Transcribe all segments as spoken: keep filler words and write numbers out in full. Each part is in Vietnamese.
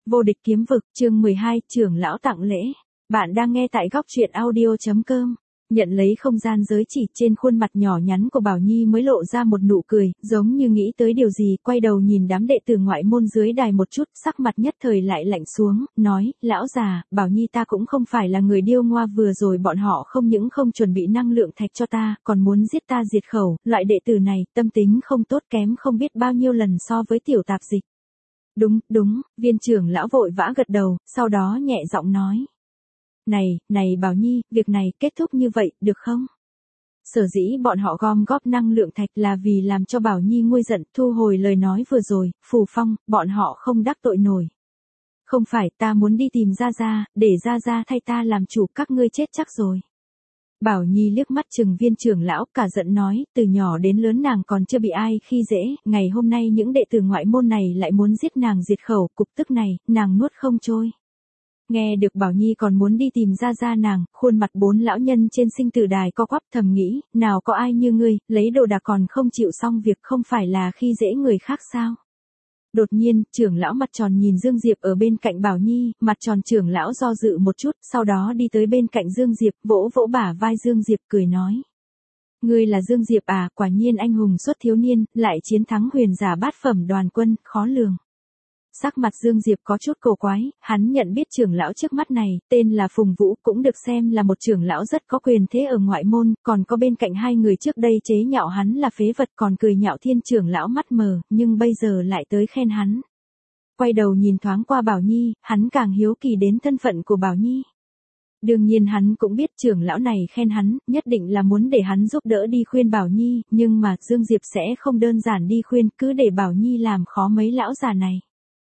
Vô địch kiếm vực, chương mười hai, trưởng lão tặng lễ. Bạn đang nghe tại góc truyện audio chấm com. Nhận lấy không gian giới chỉ, trên khuôn mặt nhỏ nhắn của Bảo Nhi mới lộ ra một nụ cười, giống như nghĩ tới điều gì, quay đầu nhìn đám đệ tử ngoại môn dưới đài một chút, sắc mặt nhất thời lại lạnh xuống, nói, lão già, Bảo Nhi ta cũng không phải là người điêu ngoa, vừa rồi bọn họ không những không chuẩn bị năng lượng thạch cho ta, còn muốn giết ta diệt khẩu, loại đệ tử này, tâm tính không tốt kém không biết bao nhiêu lần so với tiểu tạp dịch. Đúng, đúng, viên trưởng lão vội vã gật đầu, sau đó nhẹ giọng nói. Này, này Bảo Nhi, việc này kết thúc như vậy, được không? Sở dĩ bọn họ gom góp năng lượng thạch là vì làm cho Bảo Nhi nguôi giận, thu hồi lời nói vừa rồi, Phù Phong, bọn họ không đắc tội nổi. Không phải, ta muốn đi tìm Gia Gia, để Gia Gia thay ta làm chủ, các ngươi chết chắc rồi. Bảo Nhi liếc mắt chừng viên trưởng lão, cả giận nói, từ nhỏ đến lớn nàng còn chưa bị ai khi dễ, ngày hôm nay những đệ tử ngoại môn này lại muốn giết nàng diệt khẩu, cục tức này, nàng nuốt không trôi. Nghe được Bảo Nhi còn muốn đi tìm Gia Gia nàng, khuôn mặt bốn lão nhân trên sinh tử đài co quắp, thầm nghĩ, nào có ai như ngươi, lấy đồ đạc còn không chịu xong việc, không phải là khi dễ người khác sao? Đột nhiên, trưởng lão mặt tròn nhìn Dương Diệp ở bên cạnh Bảo Nhi, mặt tròn trưởng lão do dự một chút, sau đó đi tới bên cạnh Dương Diệp, vỗ vỗ bả vai Dương Diệp cười nói. Ngươi là Dương Diệp à, quả nhiên anh hùng xuất thiếu niên, lại chiến thắng huyền giả bát phẩm đoàn quân, khó lường. Sắc mặt Dương Diệp có chút cổ quái, hắn nhận biết trưởng lão trước mắt này, tên là Phùng Vũ, cũng được xem là một trưởng lão rất có quyền thế ở ngoại môn, còn có bên cạnh hai người trước đây chế nhạo hắn là phế vật, còn cười nhạo thiên trưởng lão mắt mờ, nhưng bây giờ lại tới khen hắn. Quay đầu nhìn thoáng qua Bảo Nhi, hắn càng hiếu kỳ đến thân phận của Bảo Nhi. Đương nhiên hắn cũng biết trưởng lão này khen hắn, nhất định là muốn để hắn giúp đỡ đi khuyên Bảo Nhi, nhưng mà Dương Diệp sẽ không đơn giản đi khuyên, cứ để Bảo Nhi làm khó mấy lão già này.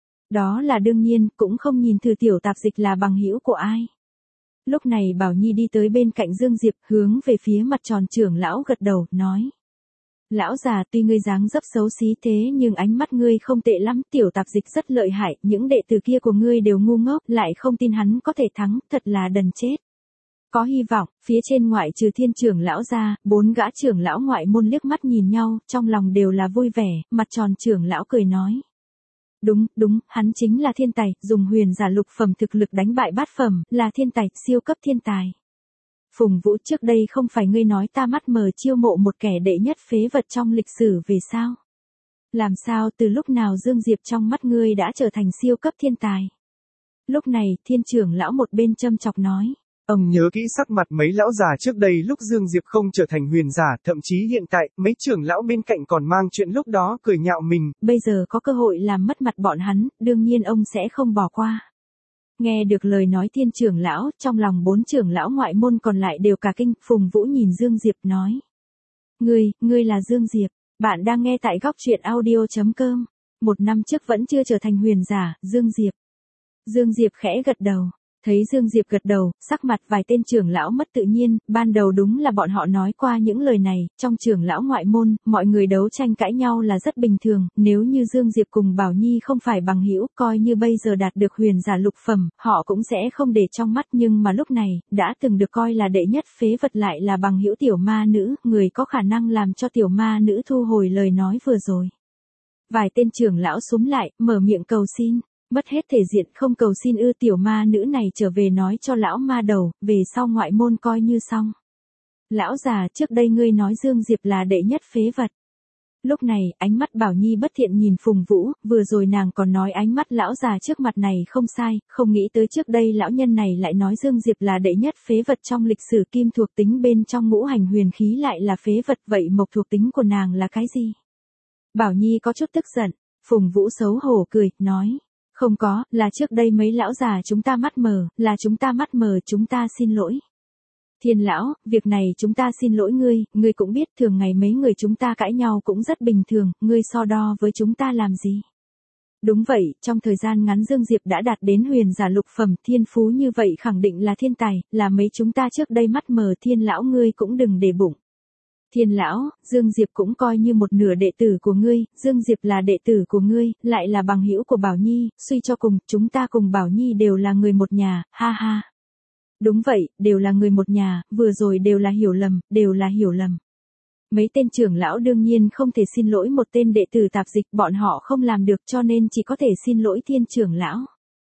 Đó là đương nhiên, cũng không nhìn thử tiểu tạp dịch là bằng hữu của ai. Lúc này Bảo Nhi đi tới bên cạnh Dương Diệp, hướng về phía mặt tròn trưởng lão gật đầu, nói. Lão già, tuy ngươi dáng dấp xấu xí thế nhưng ánh mắt ngươi không tệ lắm, tiểu tạp dịch rất lợi hại, những đệ tử kia của ngươi đều ngu ngốc, lại không tin hắn có thể thắng, thật là đần chết. Có hy vọng, phía trên ngoại trừ thiên trưởng lão ra, bốn gã trưởng lão ngoại môn liếc mắt nhìn nhau, trong lòng đều là vui vẻ, mặt tròn trưởng lão cười nói. Đúng, đúng, hắn chính là thiên tài, dùng huyền giả lục phẩm thực lực đánh bại bát phẩm, là thiên tài, siêu cấp thiên tài. Phùng Vũ, trước đây không phải ngươi nói ta mắt mờ chiêu mộ một kẻ đệ nhất phế vật trong lịch sử về sao? Làm sao từ lúc nào Dương Diệp trong mắt ngươi đã trở thành siêu cấp thiên tài? Lúc này, thiên trưởng lão một bên châm chọc nói. Ông nhớ kỹ sắc mặt mấy lão già trước đây lúc Dương Diệp không trở thành huyền giả, thậm chí hiện tại, mấy trưởng lão bên cạnh còn mang chuyện lúc đó cười nhạo mình. Bây giờ có cơ hội làm mất mặt bọn hắn, đương nhiên ông sẽ không bỏ qua. Nghe được lời nói thiên trưởng lão, trong lòng bốn trưởng lão ngoại môn còn lại đều cả kinh, Phùng Vũ nhìn Dương Diệp nói. Ngươi, ngươi là Dương Diệp, bạn đang nghe tại góc truyện audio chấm com. Một năm trước vẫn chưa trở thành huyền giả, Dương Diệp. Dương Diệp khẽ gật đầu. Thấy Dương Diệp gật đầu, sắc mặt vài tên trưởng lão mất tự nhiên, ban đầu đúng là bọn họ nói qua những lời này, trong trưởng lão ngoại môn, mọi người đấu tranh cãi nhau là rất bình thường, nếu như Dương Diệp cùng Bảo Nhi không phải bằng hữu, coi như bây giờ đạt được huyền giả lục phẩm, họ cũng sẽ không để trong mắt, nhưng mà lúc này, đã từng được coi là đệ nhất phế vật lại là bằng hữu tiểu ma nữ, người có khả năng làm cho tiểu ma nữ thu hồi lời nói vừa rồi. Vài tên trưởng lão xúm lại, mở miệng cầu xin. Mất hết thể diện không cầu xin ư, tiểu ma nữ này trở về nói cho lão ma đầu, về sau ngoại môn coi như xong. Lão già, trước đây ngươi nói Dương Diệp là đệ nhất phế vật. Lúc này, ánh mắt Bảo Nhi bất thiện nhìn Phùng Vũ, vừa rồi nàng còn nói ánh mắt lão già trước mặt này không sai, không nghĩ tới trước đây lão nhân này lại nói Dương Diệp là đệ nhất phế vật trong lịch sử, kim thuộc tính bên trong ngũ hành huyền khí lại là phế vật, vậy mộc thuộc tính của nàng là cái gì? Bảo Nhi có chút tức giận, Phùng Vũ xấu hổ cười, nói. Không có, là trước đây mấy lão già chúng ta mắt mờ, là chúng ta mắt mờ, chúng ta xin lỗi. Thiên lão, việc này chúng ta xin lỗi ngươi, ngươi cũng biết thường ngày mấy người chúng ta cãi nhau cũng rất bình thường, ngươi so đo với chúng ta làm gì? Đúng vậy, trong thời gian ngắn Dương Diệp đã đạt đến huyền giả lục phẩm, thiên phú như vậy khẳng định là thiên tài, là mấy chúng ta trước đây mắt mờ, thiên lão ngươi cũng đừng để bụng. Thiên lão, Dương Diệp cũng coi như một nửa đệ tử của ngươi, Dương Diệp là đệ tử của ngươi, lại là bằng hữu của Bảo Nhi, suy cho cùng, chúng ta cùng Bảo Nhi đều là người một nhà, ha ha. Đúng vậy, đều là người một nhà, vừa rồi đều là hiểu lầm, đều là hiểu lầm. Mấy tên trưởng lão đương nhiên không thể xin lỗi một tên đệ tử tạp dịch, bọn họ không làm được cho nên chỉ có thể xin lỗi thiên trưởng lão.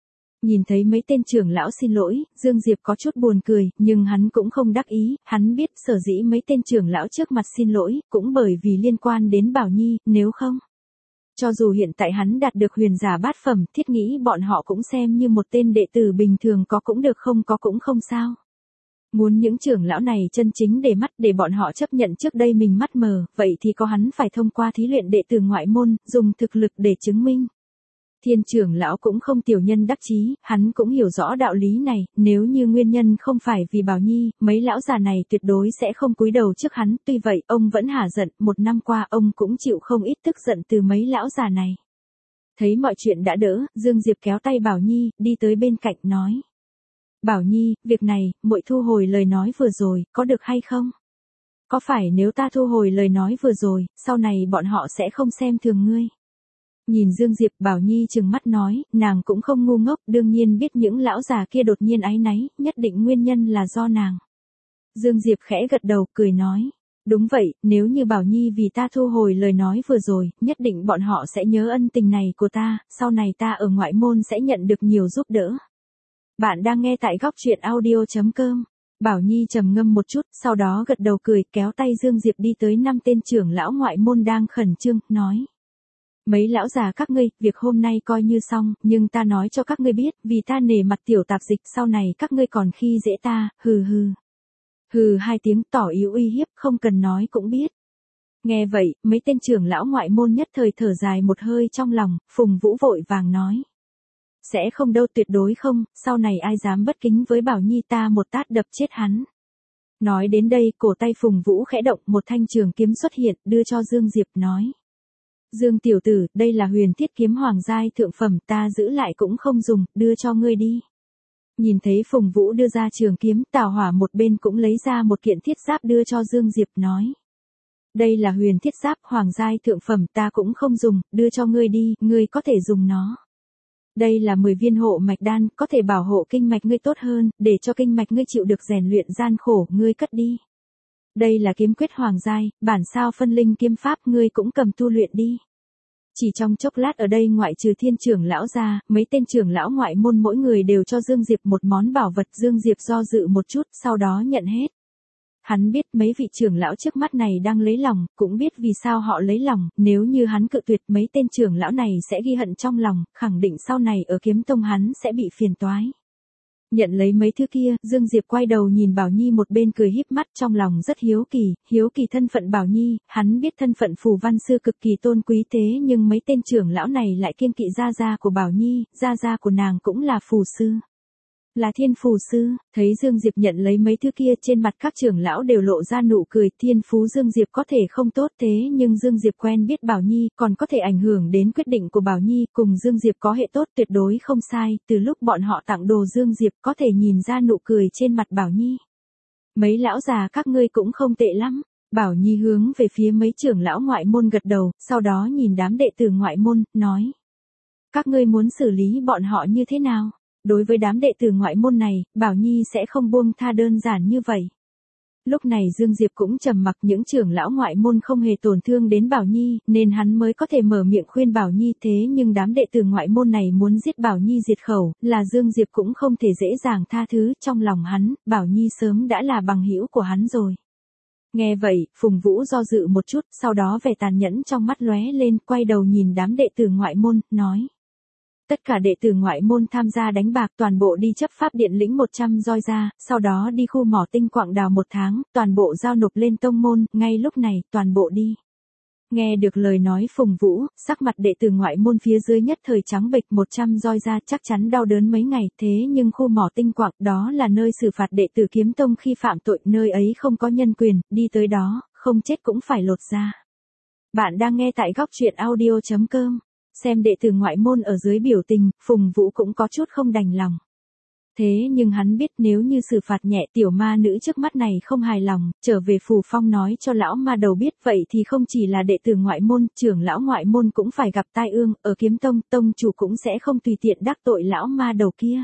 Nhìn thấy mấy tên trưởng lão xin lỗi, Dương Diệp có chút buồn cười, nhưng hắn cũng không đắc ý, hắn biết sở dĩ mấy tên trưởng lão trước mặt xin lỗi, cũng bởi vì liên quan đến Bảo Nhi, nếu không. Cho dù hiện tại hắn đạt được huyền giả bát phẩm, thiết nghĩ bọn họ cũng xem như một tên đệ tử bình thường, có cũng được không có cũng không sao. Muốn những trưởng lão này chân chính để mắt để bọn họ chấp nhận trước đây mình mắt mờ, vậy thì có hắn phải thông qua thí luyện đệ tử ngoại môn, dùng thực lực để chứng minh. Thiên trưởng lão cũng không tiểu nhân đắc chí, hắn cũng hiểu rõ đạo lý này, nếu như nguyên nhân không phải vì Bảo Nhi, mấy lão già này tuyệt đối sẽ không cúi đầu trước hắn, tuy vậy, ông vẫn hả giận, một năm qua ông cũng chịu không ít tức giận từ mấy lão già này. Thấy mọi chuyện đã đỡ, Dương Diệp kéo tay Bảo Nhi, đi tới bên cạnh nói. Bảo Nhi, việc này, muội thu hồi lời nói vừa rồi, có được hay không? Có phải nếu ta thu hồi lời nói vừa rồi, sau này bọn họ sẽ không xem thường ngươi? Nhìn Dương Diệp, Bảo Nhi trừng mắt nói, nàng cũng không ngu ngốc, đương nhiên biết những lão già kia đột nhiên áy náy, nhất định nguyên nhân là do nàng. Dương Diệp khẽ gật đầu, cười nói, đúng vậy, nếu như Bảo Nhi vì ta thu hồi lời nói vừa rồi, nhất định bọn họ sẽ nhớ ân tình này của ta, sau này ta ở ngoại môn sẽ nhận được nhiều giúp đỡ. Bạn đang nghe tại góc truyện audio chấm com. Bảo Nhi trầm ngâm một chút, sau đó gật đầu cười, kéo tay Dương Diệp đi tới năm tên trưởng lão ngoại môn đang khẩn trương, nói. Mấy lão già các ngươi, việc hôm nay coi như xong, nhưng ta nói cho các ngươi biết, vì ta nể mặt tiểu tạp dịch, sau này các ngươi còn khi dễ ta, hừ hừ. Hừ hai tiếng tỏ ý uy hiếp, không cần nói cũng biết. Nghe vậy, mấy tên trưởng lão ngoại môn nhất thời thở dài một hơi trong lòng, Phùng Vũ vội vàng nói. Sẽ không đâu, tuyệt đối không, sau này ai dám bất kính với Bảo Nhi ta một tát đập chết hắn. Nói đến đây, cổ tay Phùng Vũ khẽ động, một thanh trường kiếm xuất hiện, đưa cho Dương Diệp nói. Dương tiểu tử, đây là huyền thiết kiếm hoàng giai thượng phẩm, ta giữ lại cũng không dùng, đưa cho ngươi đi. Nhìn thấy Phùng Vũ đưa ra trường kiếm, Tào Hỏa một bên cũng lấy ra một kiện thiết giáp đưa cho Dương Diệp nói. Đây là huyền thiết giáp hoàng giai thượng phẩm, ta cũng không dùng, đưa cho ngươi đi, ngươi có thể dùng nó. Đây là mười viên hộ mạch đan, có thể bảo hộ kinh mạch ngươi tốt hơn, để cho kinh mạch ngươi chịu được rèn luyện gian khổ, ngươi cất đi. Đây là kiếm quyết hoàng giai, bản sao phân linh kiếm pháp, ngươi cũng cầm tu luyện đi. Chỉ trong chốc lát ở đây ngoại trừ thiên trưởng lão ra, mấy tên trưởng lão ngoại môn mỗi người đều cho Dương Diệp một món bảo vật. Dương Diệp do dự một chút, sau đó nhận hết. Hắn biết mấy vị trưởng lão trước mắt này đang lấy lòng, cũng biết vì sao họ lấy lòng, nếu như hắn cự tuyệt mấy tên trưởng lão này sẽ ghi hận trong lòng, khẳng định sau này ở kiếm tông hắn sẽ bị phiền toái. Nhận lấy mấy thứ kia, Dương Diệp quay đầu nhìn Bảo Nhi một bên cười híp mắt, trong lòng rất hiếu kỳ, hiếu kỳ thân phận Bảo Nhi, hắn biết thân phận phù văn sư cực kỳ tôn quý thế nhưng mấy tên trưởng lão này lại kiêng kỵ gia gia của Bảo Nhi, gia gia của nàng cũng là phù sư. Là thiên phù sư, thấy Dương Diệp nhận lấy mấy thứ kia trên mặt các trưởng lão đều lộ ra nụ cười, thiên phú Dương Diệp có thể không tốt thế nhưng Dương Diệp quen biết Bảo Nhi còn có thể ảnh hưởng đến quyết định của Bảo Nhi, cùng Dương Diệp có hệ tốt tuyệt đối không sai, từ lúc bọn họ tặng đồ Dương Diệp có thể nhìn ra nụ cười trên mặt Bảo Nhi. Mấy lão già các ngươi cũng không tệ lắm, Bảo Nhi hướng về phía mấy trưởng lão ngoại môn gật đầu, sau đó nhìn đám đệ tử ngoại môn, nói. Các ngươi muốn xử lý bọn họ như thế nào? Đối với đám đệ tử ngoại môn này, Bảo Nhi sẽ không buông tha đơn giản như vậy. Lúc này Dương Diệp cũng trầm mặc, những trưởng lão ngoại môn không hề tổn thương đến Bảo Nhi, nên hắn mới có thể mở miệng khuyên Bảo Nhi, thế nhưng đám đệ tử ngoại môn này muốn giết Bảo Nhi diệt khẩu, là Dương Diệp cũng không thể dễ dàng tha thứ, trong lòng hắn, Bảo Nhi sớm đã là bằng hữu của hắn rồi. Nghe vậy, Phùng Vũ do dự một chút, sau đó vẻ tàn nhẫn trong mắt lóe lên, quay đầu nhìn đám đệ tử ngoại môn, nói. Tất cả đệ tử ngoại môn tham gia đánh bạc toàn bộ đi chấp pháp điện lĩnh một trăm roi ra, sau đó đi khu mỏ tinh quạng đào một tháng, toàn bộ giao nộp lên tông môn, ngay lúc này, toàn bộ đi. Nghe được lời nói Phùng Vũ, sắc mặt đệ tử ngoại môn phía dưới nhất thời trắng bệch, một trăm roi ra chắc chắn đau đớn mấy ngày, thế nhưng khu mỏ tinh quạng đó là nơi xử phạt đệ tử kiếm tông khi phạm tội, nơi ấy không có nhân quyền, đi tới đó, không chết cũng phải lột da. Bạn đang nghe tại góc truyện audio chấm com. Xem đệ tử ngoại môn ở dưới biểu tình, Phùng Vũ cũng có chút không đành lòng. Thế nhưng hắn biết nếu như xử phạt nhẹ tiểu ma nữ trước mắt này không hài lòng, trở về Phù Phong nói cho lão ma đầu biết, vậy thì không chỉ là đệ tử ngoại môn, trưởng lão ngoại môn cũng phải gặp tai ương, ở kiếm tông, tông chủ cũng sẽ không tùy tiện đắc tội lão ma đầu kia.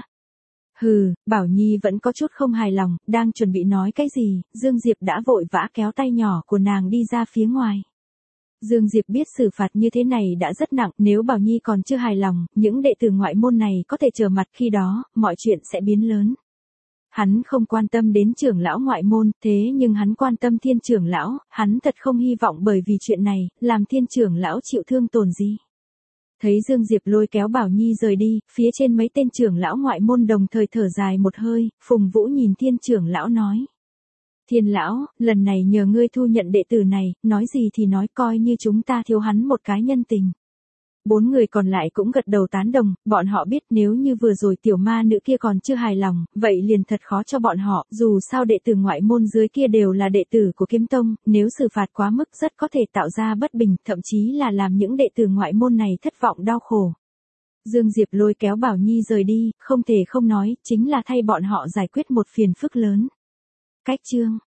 Hừ, Bảo Nhi vẫn có chút không hài lòng, đang chuẩn bị nói cái gì, Dương Diệp đã vội vã kéo tay nhỏ của nàng đi ra phía ngoài. Dương Diệp biết xử phạt như thế này đã rất nặng, nếu Bảo Nhi còn chưa hài lòng, những đệ tử ngoại môn này có thể trở mặt, khi đó, mọi chuyện sẽ biến lớn. Hắn không quan tâm đến trưởng lão ngoại môn, thế nhưng hắn quan tâm Thiên trưởng lão, hắn thật không hy vọng bởi vì chuyện này, làm Thiên trưởng lão chịu thương tổn gì. Thấy Dương Diệp lôi kéo Bảo Nhi rời đi, phía trên mấy tên trưởng lão ngoại môn đồng thời thở dài một hơi, Phùng Vũ nhìn Thiên trưởng lão nói. Thiên lão, lần này nhờ ngươi thu nhận đệ tử này, nói gì thì nói, coi như chúng ta thiếu hắn một cái nhân tình. Bốn người còn lại cũng gật đầu tán đồng, bọn họ biết nếu như vừa rồi tiểu ma nữ kia còn chưa hài lòng, vậy liền thật khó cho bọn họ, dù sao đệ tử ngoại môn dưới kia đều là đệ tử của Kiếm Tông, nếu xử phạt quá mức rất có thể tạo ra bất bình, thậm chí là làm những đệ tử ngoại môn này thất vọng đau khổ. Dương Diệp lôi kéo Bảo Nhi rời đi, không thể không nói, chính là thay bọn họ giải quyết một phiền phức lớn. Cách chương